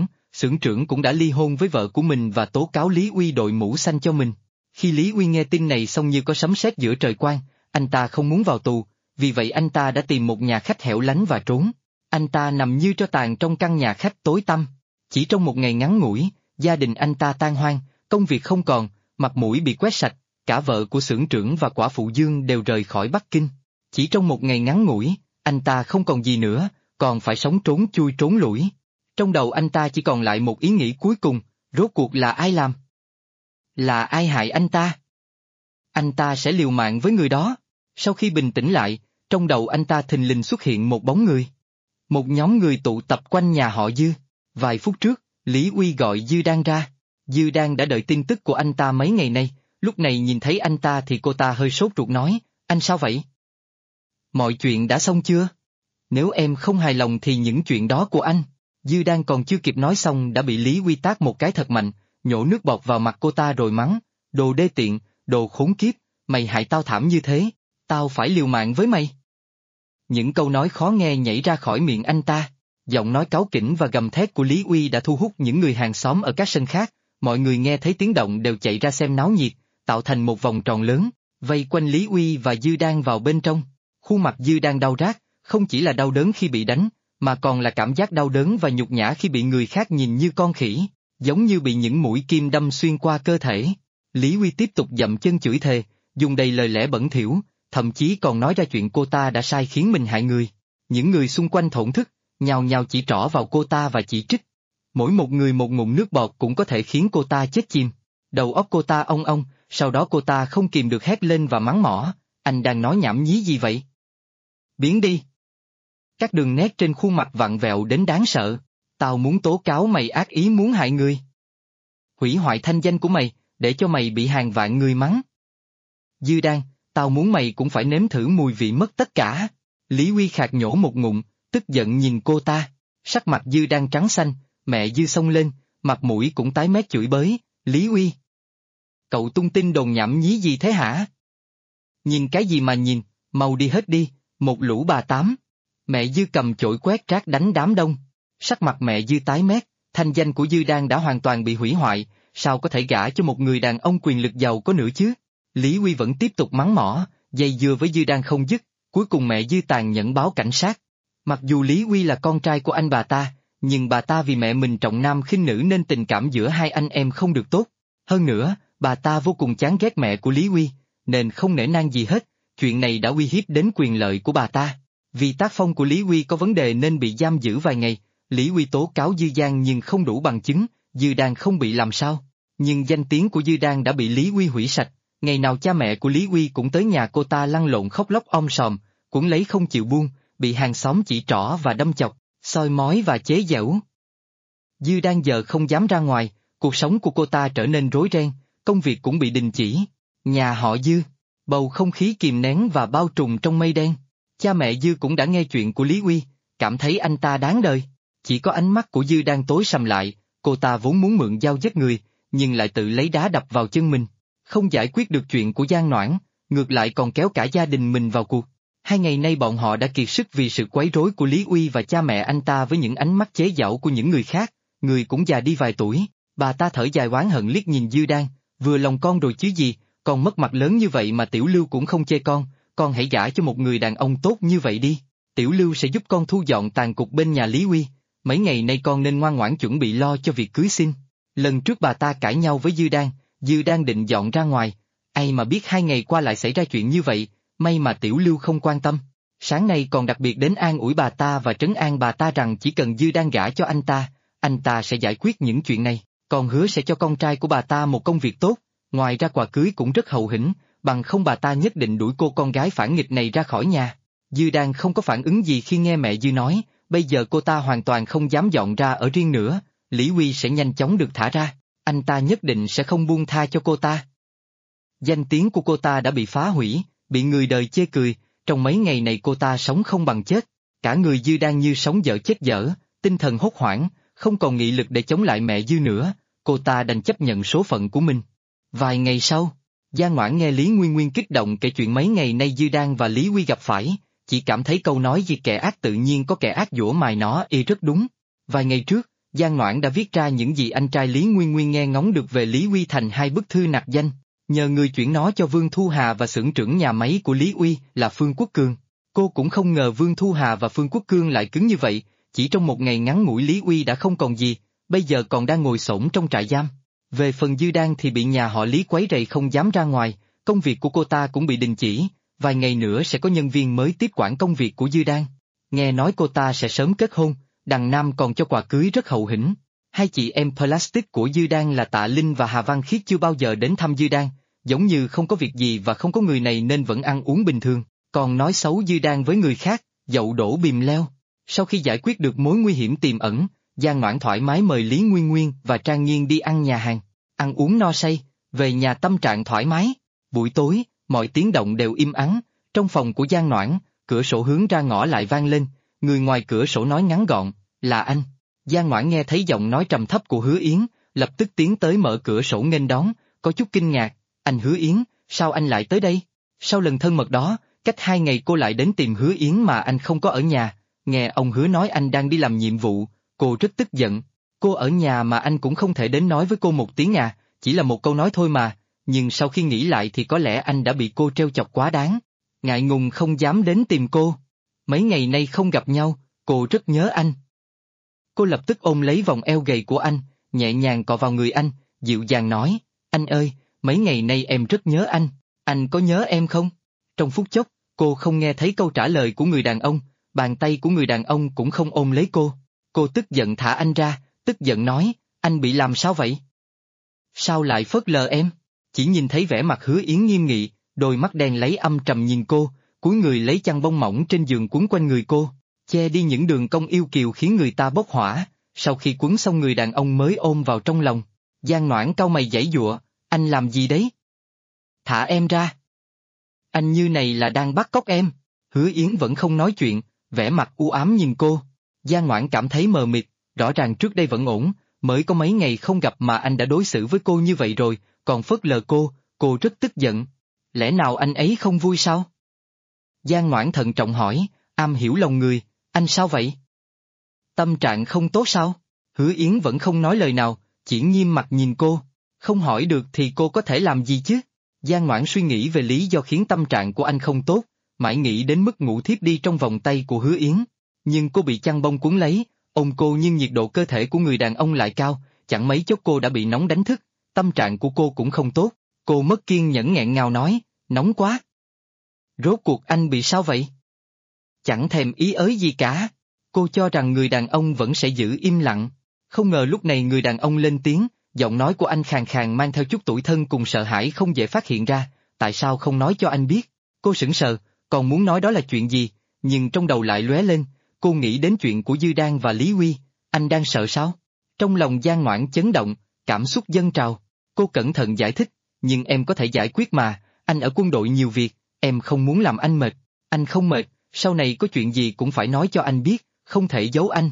trưởng cũng đã ly hôn với vợ của mình và tố cáo Lý Huy đội mũ xanh cho mình. Khi Lý Huy nghe tin này xong như có sấm sét giữa trời quang, anh ta không muốn vào tù, vì vậy anh ta đã tìm một nhà khách hẻo lánh và trốn. Anh ta nằm như tro tàn trong căn nhà khách tối tăm. Chỉ trong một ngày ngắn ngủi, gia đình anh ta tan hoang, công việc không còn, mặt mũi bị quét sạch, cả vợ của xưởng trưởng và quả phụ Dương đều rời khỏi Bắc Kinh. Chỉ trong một ngày ngắn ngủi, anh ta không còn gì nữa, còn phải sống trốn chui trốn lủi. Trong đầu anh ta chỉ còn lại một ý nghĩ cuối cùng, rốt cuộc là ai làm? Là ai hại anh ta? Anh ta sẽ liều mạng với người đó. Sau khi bình tĩnh lại, trong đầu anh ta thình lình xuất hiện một bóng người. Một nhóm người tụ tập quanh nhà họ Dư. Vài phút trước, Lý Huy gọi Dư Đan ra. Dư Đan đã đợi tin tức của anh ta mấy ngày nay, lúc này nhìn thấy anh ta thì cô ta hơi sốt ruột nói, anh sao vậy? Mọi chuyện đã xong chưa? Nếu em không hài lòng thì những chuyện đó của anh. Dư Đan còn chưa kịp nói xong đã bị Lý Huy tát một cái thật mạnh, nhổ nước bọt vào mặt cô ta rồi mắng, Đồ đê tiện, đồ khốn kiếp, mày hại tao thảm như thế, tao phải liều mạng với mày. Những câu nói khó nghe nhảy ra khỏi miệng anh ta. Giọng nói cáu kỉnh và gầm thét của Lý Uy đã thu hút những người hàng xóm ở các sân khác, mọi người nghe thấy tiếng động đều chạy ra xem náo nhiệt, tạo thành một vòng tròn lớn, vây quanh Lý Uy và Dư Đan vào bên trong. Khuôn mặt Dư Đan đau rát, không chỉ là đau đớn khi bị đánh, mà còn là cảm giác đau đớn và nhục nhã khi bị người khác nhìn như con khỉ, giống như bị những mũi kim đâm xuyên qua cơ thể. Lý Uy tiếp tục dậm chân chửi thề, dùng đầy lời lẽ bẩn thỉu, thậm chí còn nói ra chuyện cô ta đã sai khiến mình hại người. Những người xung quanh thổn thức, nhào nhào chỉ trỏ vào cô ta và chỉ trích. Mỗi một người một ngụm nước bọt cũng có thể khiến cô ta chết chìm. Đầu óc cô ta ong ong, sau đó cô ta không kìm được hét lên và mắng mỏ, anh đang nói nhảm nhí gì vậy? Biến đi! Các đường nét trên khuôn mặt vặn vẹo đến đáng sợ. Tao muốn tố cáo mày ác ý muốn hại người. Hủy hoại thanh danh của mày, để cho mày bị hàng vạn người mắng. Dư Đan, tao muốn mày cũng phải nếm thử mùi vị mất tất cả. Lý Uy khạc nhổ một ngụm, tức giận nhìn cô ta. Sắc mặt Dư Đan trắng xanh, mẹ Dư xông lên, mặt mũi cũng tái mét chửi bới, Lý Uy. Cậu tung tin đồn nhảm nhí gì thế hả? Nhìn cái gì mà nhìn, mau đi hết đi, một lũ bà tám. Mẹ Dư cầm chổi quét rác đánh đám đông. Sắc mặt mẹ Dư tái mét, thanh danh của Dư Đan đã hoàn toàn bị hủy hoại, sao có thể gả cho một người đàn ông quyền lực giàu có nữa chứ? Lý Uy vẫn tiếp tục mắng mỏ, dây dưa với Dư Đan không dứt, cuối cùng mẹ Dư tàn nhẫn báo cảnh sát. Mặc dù Lý Uy là con trai của anh bà ta, nhưng bà ta vì mẹ mình trọng nam khinh nữ nên tình cảm giữa hai anh em không được tốt. Hơn nữa, bà ta vô cùng chán ghét mẹ của Lý Uy, nên không nể nang gì hết, chuyện này đã uy hiếp đến quyền lợi của bà ta. Vì tác phong của Lý Uy có vấn đề nên bị giam giữ vài ngày, Lý Uy tố cáo Dư Giang nhưng không đủ bằng chứng, Dư Đan không bị làm sao. Nhưng danh tiếng của Dư Đan đã bị Lý Uy hủy sạch, ngày nào cha mẹ của Lý Uy cũng tới nhà cô ta lăn lộn khóc lóc om sòm, cuốn lấy không chịu buông, bị hàng xóm chỉ trỏ và đâm chọc, soi mói và chế giễu. Dư Đan giờ không dám ra ngoài, cuộc sống của cô ta trở nên rối ren, công việc cũng bị đình chỉ. Nhà họ Dư, bầu không khí kìm nén và bao trùm trong mây đen. Cha mẹ Dư cũng đã nghe chuyện của Lý Uy, cảm thấy anh ta đáng đời. Chỉ có ánh mắt của Dư đang tối sầm lại, cô ta vốn muốn mượn dao giết người, nhưng lại tự lấy đá đập vào chân mình. Không giải quyết được chuyện của Giang Noãn, ngược lại còn kéo cả gia đình mình vào cuộc. 2 ngày nay bọn họ đã kiệt sức vì sự quấy rối của Lý Uy và cha mẹ anh ta với những ánh mắt chế giễu của những người khác, người cũng già đi vài tuổi. Bà ta thở dài oán hận liếc nhìn Dư Đan, vừa lòng con rồi chứ gì, con mất mặt lớn như vậy mà Tiểu Lưu cũng không chê con hãy gả cho một người đàn ông tốt như vậy đi. Tiểu Lưu sẽ giúp con thu dọn tàn cục bên nhà Lý Uy, mấy ngày nay con nên ngoan ngoãn chuẩn bị lo cho việc cưới xin. Lần trước bà ta cãi nhau với Dư Đan định dọn ra ngoài, ai mà biết 2 ngày qua lại xảy ra chuyện như vậy, may mà Tiểu Lưu không quan tâm. Sáng nay còn đặc biệt đến an ủi bà ta và trấn an bà ta rằng chỉ cần Dư Đan gả cho anh ta sẽ giải quyết những chuyện này, còn hứa sẽ cho con trai của bà ta một công việc tốt, ngoài ra quà cưới cũng rất hậu hĩnh, bằng không bà ta nhất định đuổi cô con gái phản nghịch này ra khỏi nhà. Dư Đan không có phản ứng gì khi nghe mẹ Dư nói, bây giờ cô ta hoàn toàn không dám dọn ra ở riêng nữa, Lý Uy sẽ nhanh chóng được thả ra, anh ta nhất định sẽ không buông tha cho cô ta. Danh tiếng của cô ta đã bị phá hủy, bị người đời chê cười, trong mấy ngày này cô ta sống không bằng chết, cả người Dư Đan như sống dở chết dở, tinh thần hốt hoảng, không còn nghị lực để chống lại mẹ Dư nữa, cô ta đành chấp nhận số phận của mình. Vài ngày sau, Giang Noãn nghe Lý Nguyên Nguyên kích động kể chuyện mấy ngày nay Dư Đan và Lý Uy gặp phải, chỉ cảm thấy câu nói gì kẻ ác tự nhiên có kẻ ác giũa mài nó rất đúng. Vài ngày trước, Giang Noãn đã viết ra những gì anh trai Lý Nguyên Nguyên nghe ngóng được về Lý Uy thành 2 bức thư nặc danh, nhờ người chuyển nó cho Vương Thu Hà và xưởng trưởng nhà máy của Lý Uy là Phương Quốc Cương. Cô cũng không ngờ Vương Thu Hà và Phương Quốc Cương lại cứng như vậy, chỉ trong một ngày ngắn ngủi Lý Uy đã không còn gì, bây giờ còn đang ngồi xổm trong trại giam. Về phần Dư Đan thì bị nhà họ Lý quấy rầy không dám ra ngoài, công việc của cô ta cũng bị đình chỉ, vài ngày nữa sẽ có nhân viên mới tiếp quản công việc của Dư Đan. Nghe nói cô ta sẽ sớm kết hôn, đằng nam còn cho quà cưới rất hậu hĩnh. 2 chị em plastic của Dư Đan là Tạ Linh và Hà Văn Khiết chưa bao giờ đến thăm Dư Đan, giống như không có việc gì và không có người này nên vẫn ăn uống bình thường, còn nói xấu Dư Đan với người khác, dậu đổ bìm leo. Sau khi giải quyết được mối nguy hiểm tiềm ẩn, Giang Noãn thoải mái mời Lý Nguyên Nguyên và Trang Nhiên đi ăn nhà hàng, ăn uống no say, về nhà tâm trạng thoải mái. Buổi tối, mọi tiếng động đều im ắng, trong phòng của Giang Noãn, cửa sổ hướng ra ngõ lại vang lên, người ngoài cửa sổ nói ngắn gọn, là anh. Giang Noãn nghe thấy giọng nói trầm thấp của Hứa Yến, lập tức tiến tới mở cửa sổ nghênh đón, có chút kinh ngạc, Anh Hứa Yến, sao anh lại tới đây? Sau lần thân mật đó, cách 2 ngày cô lại đến tìm Hứa Yến mà anh không có ở nhà, nghe ông Hứa nói anh đang đi làm nhiệm vụ, cô rất tức giận. Cô ở nhà mà anh cũng không thể đến nói với cô một tiếng à, chỉ là một câu nói thôi mà, nhưng sau khi nghĩ lại thì có lẽ anh đã bị cô trêu chọc quá đáng. Ngại ngùng không dám đến tìm cô. Mấy ngày nay không gặp nhau, cô rất nhớ anh. Cô lập tức ôm lấy vòng eo gầy của anh, nhẹ nhàng cọ vào người anh, dịu dàng nói, anh ơi, mấy ngày nay em rất nhớ anh có nhớ em không? Trong phút chốc, cô không nghe thấy câu trả lời của người đàn ông, bàn tay của người đàn ông cũng không ôm lấy cô. Cô tức giận thả anh ra, tức giận nói, anh bị làm sao vậy? Sao lại phớt lờ em? Chỉ nhìn thấy vẻ mặt Hứa Yến nghiêm nghị, đôi mắt đen lấy âm trầm nhìn cô, cúi người lấy chăn bông mỏng trên giường quấn quanh người cô, che đi những đường cong yêu kiều khiến người ta bốc hỏa. Sau khi quấn xong người đàn ông mới ôm vào trong lòng. Giang Noãn cau mày giãy giụa, anh làm gì đấy? Thả em ra. Anh như này là đang bắt cóc em. Hứa Yến vẫn không nói chuyện, vẻ mặt u ám nhìn cô. Giang Noãn cảm thấy mờ mịt, rõ ràng trước đây vẫn ổn, mới có mấy ngày không gặp mà anh đã đối xử với cô như vậy rồi, còn phớt lờ cô rất tức giận. Lẽ nào anh ấy không vui sao? Giang Noãn thận trọng hỏi, am hiểu lòng người, anh sao vậy? Tâm trạng không tốt sao? Hứa Yến vẫn không nói lời nào, chỉ nghiêm mặt nhìn cô. Không hỏi được thì cô có thể làm gì chứ? Giang Noãn suy nghĩ về lý do khiến tâm trạng của anh không tốt, mãi nghĩ đến mức ngủ thiếp đi trong vòng tay của Hứa Yến. Nhưng cô bị chăn bông cuốn lấy, ôm cô nhưng nhiệt độ cơ thể của người đàn ông lại cao, chẳng mấy chốc cô đã bị nóng đánh thức, tâm trạng của cô cũng không tốt, cô mất kiên nhẫn nghẹn ngào nói, nóng quá. Rốt cuộc anh bị sao vậy? Chẳng thèm ý ới gì cả. Cô cho rằng người đàn ông vẫn sẽ giữ im lặng, không ngờ lúc này người đàn ông lên tiếng, giọng nói của anh khàn khàn mang theo chút tủi thân cùng sợ hãi không dễ phát hiện ra, tại sao không nói cho anh biết? Cô sững sờ, còn muốn nói đó là chuyện gì, nhưng trong đầu lại lóe lên, cô nghĩ đến chuyện của Dư Đan và Lý Huy, anh đang sợ sao? Trong lòng Giang Noãn chấn động, cảm xúc dâng trào, cô cẩn thận giải thích, nhưng em có thể giải quyết mà, anh ở quân đội nhiều việc, em không muốn làm anh mệt, anh không mệt, sau này có chuyện gì cũng phải nói cho anh biết, không thể giấu anh.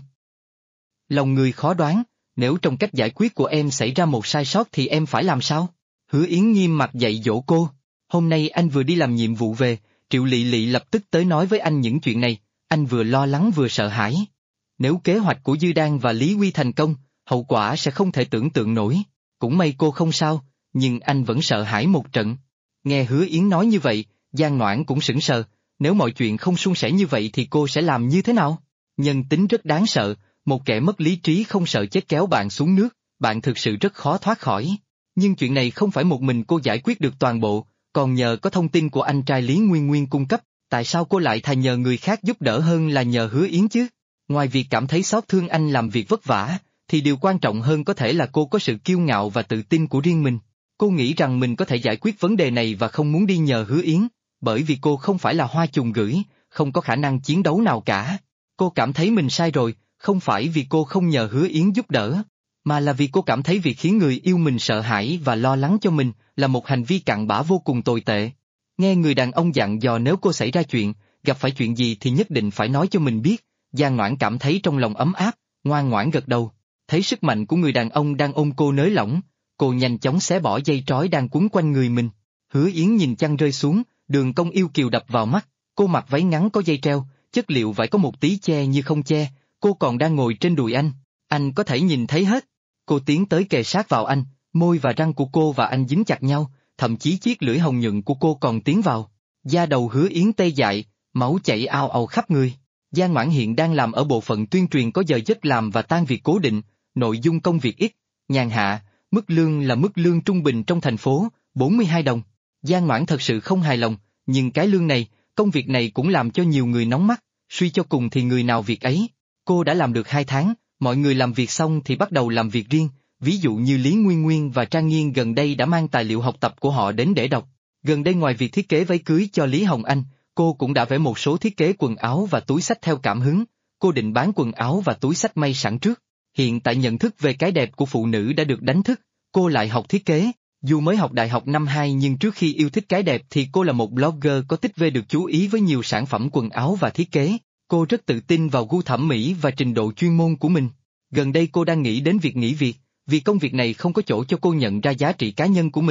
Lòng người khó đoán, nếu trong cách giải quyết của em xảy ra một sai sót thì em phải làm sao? Hứa Yến nghiêm mặt dạy dỗ cô, hôm nay anh vừa đi làm nhiệm vụ về, Triệu Lị Lị lập tức tới nói với anh những chuyện này, anh vừa lo lắng vừa sợ hãi. Nếu kế hoạch của Dư Đan và Lý Huy thành công, hậu quả sẽ không thể tưởng tượng nổi. Cũng may cô không sao, nhưng anh vẫn sợ hãi một trận. Nghe Hứa Yến nói như vậy, Giang Noãn cũng sững sờ, nếu mọi chuyện không suôn sẻ như vậy thì cô sẽ làm như thế nào? Nhân tính rất đáng sợ, một kẻ mất lý trí không sợ chết kéo bạn xuống nước, bạn thực sự rất khó thoát khỏi. Nhưng chuyện này không phải một mình cô giải quyết được toàn bộ, còn nhờ có thông tin của anh trai Lý Nguyên Nguyên cung cấp, tại sao cô lại thà nhờ người khác giúp đỡ hơn là nhờ Hứa Yến chứ? Ngoài việc cảm thấy xót thương anh làm việc vất vả, thì điều quan trọng hơn có thể là cô có sự kiêu ngạo và tự tin của riêng mình. Cô nghĩ rằng mình có thể giải quyết vấn đề này và không muốn đi nhờ Hứa Yến, bởi vì cô không phải là hoa trùng gửi, không có khả năng chiến đấu nào cả. Cô cảm thấy mình sai rồi, không phải vì cô không nhờ Hứa Yến giúp đỡ, mà là vì cô cảm thấy việc khiến người yêu mình sợ hãi và lo lắng cho mình là một hành vi cặn bã vô cùng tồi tệ. Nghe người đàn ông dặn dò nếu cô xảy ra chuyện, gặp phải chuyện gì thì nhất định phải nói cho mình biết, Giang Noãn cảm thấy trong lòng ấm áp, ngoan ngoãn gật đầu. Thấy sức mạnh của người đàn ông đang ôm cô nới lỏng, cô nhanh chóng xé bỏ dây trói đang quấn quanh người mình. Hứa Yến nhìn chăn rơi xuống, đường cong yêu kiều đập vào mắt, cô mặc váy ngắn có dây treo, chất liệu vải có một tí che như không che, cô còn đang ngồi trên đùi anh có thể nhìn thấy hết. Cô tiến tới kề sát vào anh, môi và răng của cô và anh dính chặt nhau, thậm chí chiếc lưỡi hồng nhuận của cô còn tiến vào. Da đầu Hứa Yến tê dại, máu chảy ào ào khắp người. Giang Noãn hiện đang làm ở bộ phận tuyên truyền có giờ giấc làm và tan việc cố định, nội dung công việc ít, nhàn hạ, mức lương là mức lương trung bình trong thành phố, 42 đồng. Giang Noãn thật sự không hài lòng, nhưng cái lương này, công việc này cũng làm cho nhiều người nóng mắt, suy cho cùng thì người nào việc ấy. Cô đã làm được 2 tháng, mọi người làm việc xong thì bắt đầu làm việc riêng, ví dụ như Lý Nguyên Nguyên và Trang Nghiên gần đây đã mang tài liệu học tập của họ đến để đọc. Gần đây ngoài việc thiết kế váy cưới cho Lý Hồng Anh, cô cũng đã vẽ một số thiết kế quần áo và túi xách theo cảm hứng, cô định bán quần áo và túi xách may sẵn trước. Hiện tại nhận thức về cái đẹp của phụ nữ đã được đánh thức, cô lại học thiết kế. Dù mới học đại học năm 2 nhưng trước khi yêu thích cái đẹp thì cô là một blogger có tích về được chú ý với nhiều sản phẩm quần áo và thiết kế. Cô rất tự tin vào gu thẩm mỹ và trình độ chuyên môn của mình. Gần đây cô đang nghĩ đến việc nghỉ việc, vì công việc này không có chỗ cho cô nhận ra giá trị cá nhân của mình,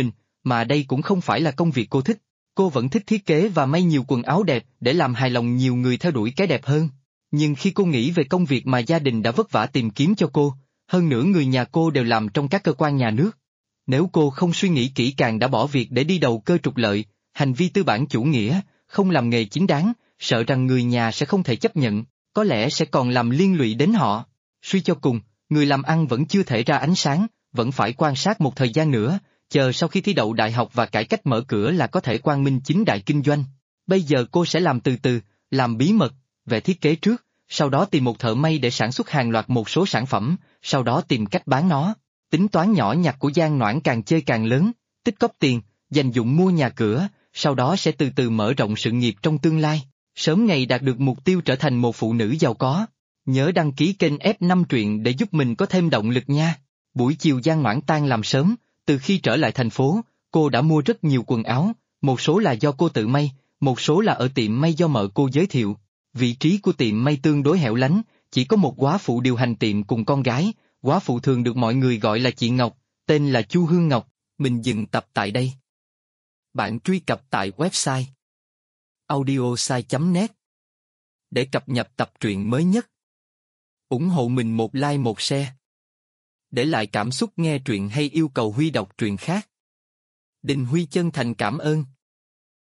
mà đây cũng không phải là công việc cô thích. Cô vẫn thích thiết kế và may nhiều quần áo đẹp để làm hài lòng nhiều người theo đuổi cái đẹp hơn. Nhưng khi cô nghĩ về công việc mà gia đình đã vất vả tìm kiếm cho cô, hơn nữa người nhà cô đều làm trong các cơ quan nhà nước. Nếu cô không suy nghĩ kỹ càng đã bỏ việc để đi đầu cơ trục lợi, hành vi tư bản chủ nghĩa, không làm nghề chính đáng, sợ rằng người nhà sẽ không thể chấp nhận, có lẽ sẽ còn làm liên lụy đến họ. Suy cho cùng, người làm ăn vẫn chưa thể ra ánh sáng, vẫn phải quan sát một thời gian nữa, chờ sau khi thi đậu đại học và cải cách mở cửa là có thể quang minh chính đại kinh doanh. Bây giờ cô sẽ làm từ từ, làm bí mật, vẽ thiết kế trước, sau đó tìm một thợ may để sản xuất hàng loạt một số sản phẩm, sau đó tìm cách bán nó. Tính toán nhỏ nhặt của Giang Noãn càng chơi càng lớn, tích cóp tiền, dành dụm mua nhà cửa, sau đó sẽ từ từ mở rộng sự nghiệp trong tương lai, sớm ngày đạt được mục tiêu trở thành một phụ nữ giàu có. Nhớ đăng ký kênh F5 truyện để giúp mình có thêm động lực nha. Buổi chiều Giang Noãn tan làm sớm, từ khi trở lại thành phố, cô đã mua rất nhiều quần áo, một số là do cô tự may, một số là ở tiệm may do mợ cô giới thiệu. Vị trí của tiệm may tương đối hẻo lánh, chỉ có một góa phụ điều hành tiệm cùng con gái, góa phụ thường được mọi người gọi là chị Ngọc, tên là Chu Hương Ngọc. Mình dừng tập tại đây. Bạn truy cập tại website audiosai.net để cập nhật tập truyện mới nhất. Ủng hộ mình một like một share. Để lại cảm xúc nghe truyện hay yêu cầu Huy đọc truyện khác. Đình Huy chân thành cảm ơn.